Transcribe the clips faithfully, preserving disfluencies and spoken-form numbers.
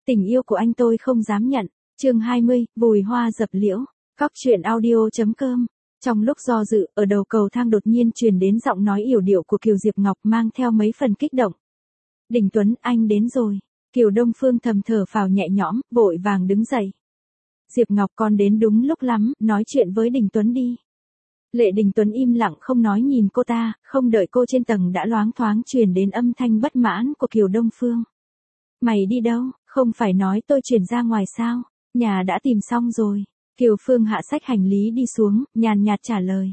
Tình yêu của anh tôi không dám nhận. Chương hai mươi, Vùi hoa dập liễu. Cóc truyện audio.com. Trong lúc do dự, ở đầu cầu thang đột nhiên truyền đến giọng nói yểu điệu của Kiều Diệp Ngọc mang theo mấy phần kích động. Đình Tuấn, anh đến rồi. Kiều Đông Phương thầm thở phào nhẹ nhõm, vội vàng đứng dậy. Diệp Ngọc con đến đúng lúc lắm, nói chuyện với Đình Tuấn đi. Lệ Đình Tuấn im lặng không nói nhìn cô ta, không đợi cô trên tầng đã loáng thoáng truyền đến âm thanh bất mãn của Kiều Đông Phương. Mày đi đâu, không phải nói tôi chuyển ra ngoài sao, nhà đã tìm xong rồi. Kiều Phương hạ xách hành lý đi xuống, nhàn nhạt trả lời.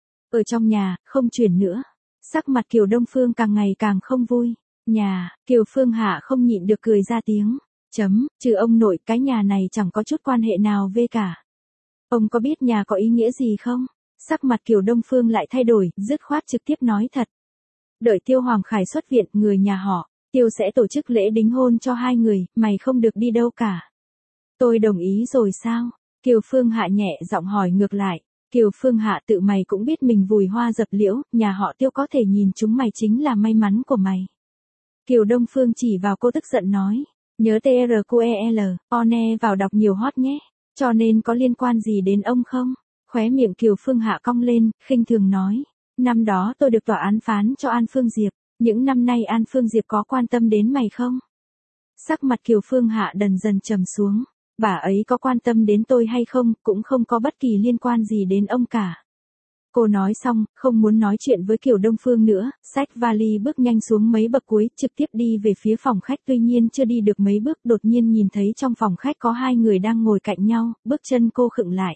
Ở trong nhà, không chuyển nữa. Sắc mặt Kiều Đông Phương càng ngày càng không vui. Nhà, Kiều Phương hạ không nhịn được cười ra tiếng. Chấm, trừ ông nội cái nhà này chẳng có chút quan hệ nào về cả. Ông có biết nhà có ý nghĩa gì không? Sắc mặt Kiều Đông Phương lại thay đổi, dứt khoát trực tiếp nói thật. Đợi Tiêu Hoàng Khải xuất viện, người nhà họ, Tiêu sẽ tổ chức lễ đính hôn cho hai người, mày không được đi đâu cả. Tôi đồng ý rồi sao? Kiều Phương Hạ nhẹ giọng hỏi ngược lại. Kiều Phương Hạ tự mày cũng biết mình vùi hoa dập liễu, nhà họ Tiêu có thể nhìn chúng mày chính là may mắn của mày. Kiều Đông Phương chỉ vào cô tức giận nói. Nhớ tê rờ quy e lờ, one vào đọc nhiều hot nhé. Cho nên có liên quan gì đến ông không? Khóe miệng Kiều Phương Hạ cong lên, khinh thường nói. Năm đó tôi được tòa án phán cho An Phương Diệp. Những năm nay An Phương Diệp có quan tâm đến mày không? Sắc mặt Kiều Phương Hạ dần dần trầm xuống. Bà ấy có quan tâm đến tôi hay không, cũng không có bất kỳ liên quan gì đến ông cả. Cô nói xong, không muốn nói chuyện với Kiều Đông Phương nữa, xách vali bước nhanh xuống mấy bậc cuối, trực tiếp đi về phía phòng khách. Tuy nhiên chưa đi được mấy bước, đột nhiên nhìn thấy trong phòng khách có hai người đang ngồi cạnh nhau, bước chân cô khựng lại.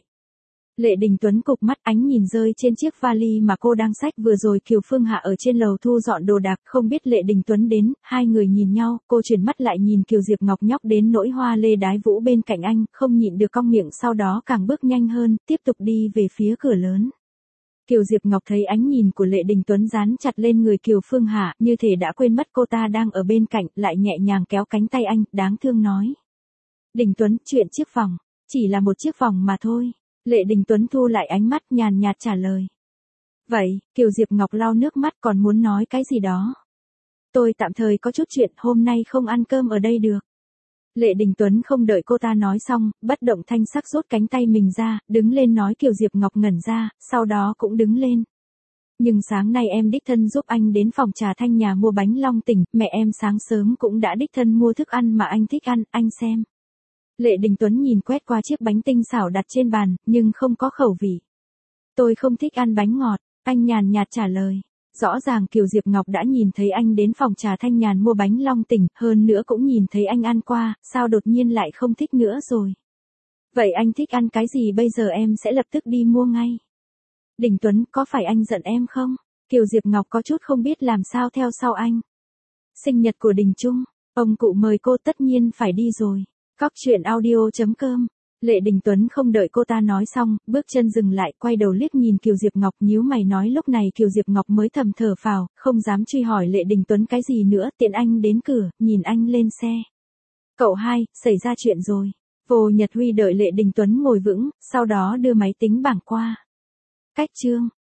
Lệ Đình Tuấn cụp mắt, ánh nhìn rơi trên chiếc vali mà cô đang xách. Vừa rồi Kiều Phương Hạ ở trên lầu thu dọn đồ đạc, không biết Lệ Đình Tuấn đến, hai người nhìn nhau, cô chuyển mắt lại nhìn Kiều Diệp Ngọc nhóc đến nỗi hoa lê đái vũ bên cạnh anh, không nhịn được cong miệng, sau đó càng bước nhanh hơn, tiếp tục đi về phía cửa lớn. Kiều Diệp Ngọc thấy ánh nhìn của Lệ Đình Tuấn dán chặt lên người Kiều Phương Hạ, như thể đã quên mất cô ta đang ở bên cạnh, lại nhẹ nhàng kéo cánh tay anh, đáng thương nói. Đình Tuấn, chuyện chiếc vòng, chỉ là một chiếc vòng mà thôi. Lệ Đình Tuấn thu lại ánh mắt, nhàn nhạt trả lời. Vậy, Kiều Diệp Ngọc lau nước mắt, còn muốn nói cái gì đó. Tôi tạm thời có chút chuyện, hôm nay không ăn cơm ở đây được. Lệ Đình Tuấn không đợi cô ta nói xong, bất động thanh sắc rút cánh tay mình ra, đứng lên nói. Kiều Diệp Ngọc ngẩn ra, sau đó cũng đứng lên. Nhưng sáng nay em đích thân giúp anh đến phòng trà Thanh nhà mua bánh Long Tỉnh, mẹ em sáng sớm cũng đã đích thân mua thức ăn mà anh thích ăn, anh xem. Lệ Đình Tuấn nhìn quét qua chiếc bánh tinh xảo đặt trên bàn, nhưng không có khẩu vị. Tôi không thích ăn bánh ngọt, anh nhàn nhạt trả lời. Rõ ràng Kiều Diệp Ngọc đã nhìn thấy anh đến phòng trà Thanh Nhàn mua bánh Long Tỉnh, hơn nữa cũng nhìn thấy anh ăn qua, sao đột nhiên lại không thích nữa rồi. Vậy anh thích ăn cái gì bây giờ, em sẽ lập tức đi mua ngay. Đình Tuấn, có phải anh giận em không? Kiều Diệp Ngọc có chút không biết làm sao theo sau anh. Sinh nhật của Đình Trung, ông cụ mời cô, tất nhiên phải đi rồi. Cóc truyện audio.com. Lệ Đình Tuấn không đợi cô ta nói xong, bước chân dừng lại, quay đầu liếc nhìn Kiều Diệp Ngọc, nhíu mày nói. Lúc này Kiều Diệp Ngọc mới thầm thở phào, không dám truy hỏi Lệ Đình Tuấn cái gì nữa, tiện anh đến cửa, nhìn anh lên xe. Cậu hai, xảy ra chuyện rồi. Vô Nhật Huy đợi Lệ Đình Tuấn ngồi vững, sau đó đưa máy tính bảng qua. Cách chương.